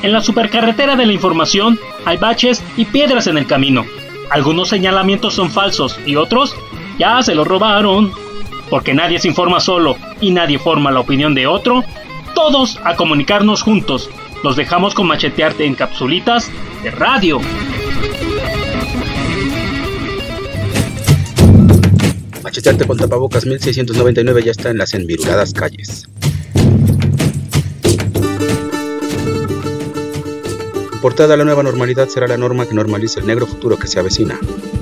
En la supercarretera de la información hay baches y piedras en el camino. Algunos señalamientos son falsos y otros ya se los robaron. Porque nadie se informa solo y nadie forma la opinión de otro, todos a comunicarnos juntos. Los dejamos con Machetearte en capsulitas de radio. Machetearte con tapabocas 1699 ya está en las enviruladas calles. Portada: la nueva normalidad será la norma que normalice el negro futuro que se avecina.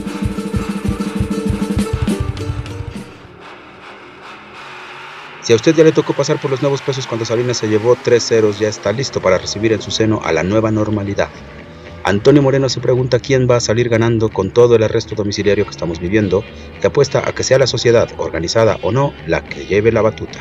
Si a usted ya le tocó pasar por los nuevos pesos cuando Salinas se llevó 3 ceros, ya está listo para recibir en su seno a la nueva normalidad. Antonio Moreno se pregunta quién va a salir ganando con todo el arresto domiciliario que estamos viviendo y apuesta a que sea la sociedad, organizada o no, la que lleve la batuta.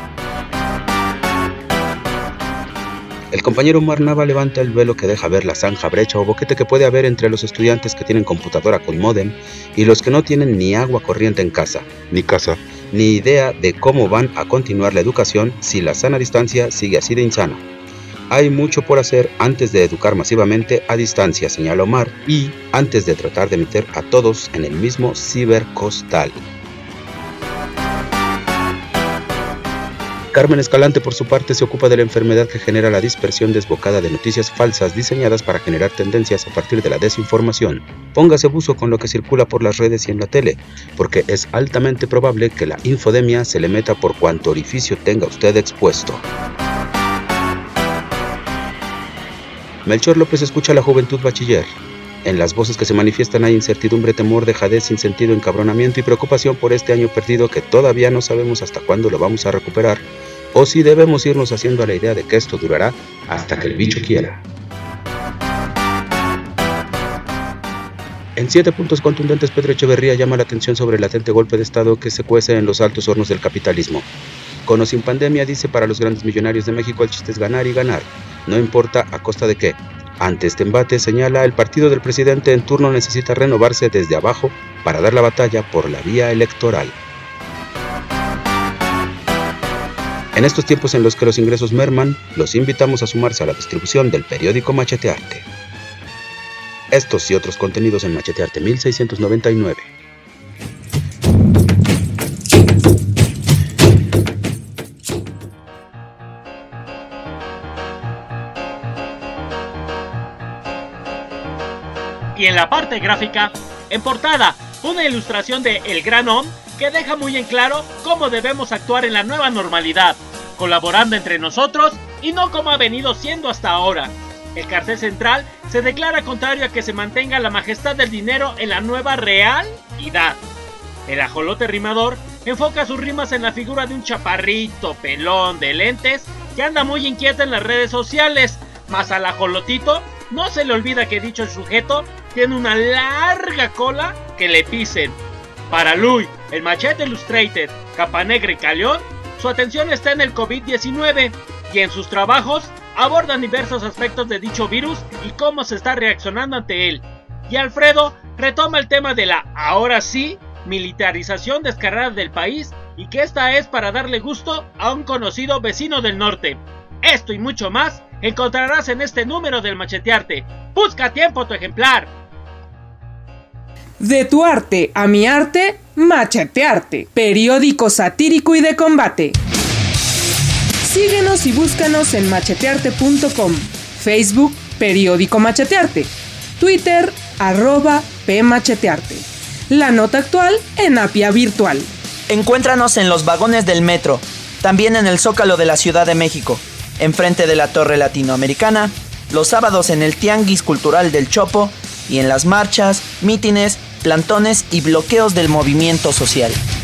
El compañero Omar Nava levanta el velo que deja ver la zanja, brecha o boquete que puede haber entre los estudiantes que tienen computadora con módem y los que no tienen ni agua corriente en casa, ni idea de cómo van a continuar la educación si la sana distancia sigue así de insana. Hay mucho por hacer antes de educar masivamente a distancia, señala Omar, y antes de tratar de meter a todos en el mismo cibercostal. Carmen Escalante, por su parte, se ocupa de la enfermedad que genera la dispersión desbocada de noticias falsas diseñadas para generar tendencias a partir de la desinformación. Póngase buzo con lo que circula por las redes y en la tele, porque es altamente probable que la infodemia se le meta por cuanto orificio tenga usted expuesto. Melchor López escucha a la juventud bachiller. En las voces que se manifiestan hay incertidumbre, temor, dejadez, sinsentido, encabronamiento y preocupación por este año perdido que todavía no sabemos hasta cuándo lo vamos a recuperar, o si debemos irnos haciendo a la idea de que esto durará hasta que el bicho quiera. En 7 puntos contundentes, Pedro Echeverría llama la atención sobre el latente golpe de Estado que se cuece en los altos hornos del capitalismo. Con o sin pandemia, dice, para los grandes millonarios de México el chiste es ganar y ganar, no importa a costa de qué. Ante este embate, señala, el partido del presidente en turno necesita renovarse desde abajo para dar la batalla por la vía electoral. En estos tiempos en los que los ingresos merman, los invitamos a sumarse a la distribución del periódico Machetearte. Estos y otros contenidos en Machetearte 1699. Y en la parte gráfica, en portada, una ilustración de El Gran Om que deja muy en claro cómo debemos actuar en la nueva normalidad, colaborando entre nosotros y no como ha venido siendo hasta ahora. El cartel central se declara contrario a que se mantenga la majestad del dinero en la nueva realidad. El ajolote rimador enfoca sus rimas en la figura de un chaparrito pelón de lentes que anda muy inquieta en las redes sociales, mas al ajolotito no se le olvida que dicho sujeto tiene una larga cola que le pisen. Para Luis, el Machete Illustrated, Capanegra y Caleón, su atención está en el COVID-19 y en sus trabajos abordan diversos aspectos de dicho virus y cómo se está reaccionando ante él. Y Alfredo retoma el tema de la, ahora sí, militarización descarada del país y que esta es para darle gusto a un conocido vecino del norte. Esto y mucho más encontrarás en este número del Machetearte. Busca a tiempo tu ejemplar. De tu arte a mi arte, Machetearte, periódico satírico y de combate. Síguenos y búscanos en machetearte.com, Facebook, periódico Machetearte, Twitter, @pmachetearte. La nota actual en Apia Virtual. Encuéntranos en los vagones del metro, también en el Zócalo de la Ciudad de México, enfrente de la Torre Latinoamericana, los sábados en el Tianguis Cultural del Chopo y en las marchas, mítines, plantones y bloqueos del movimiento social.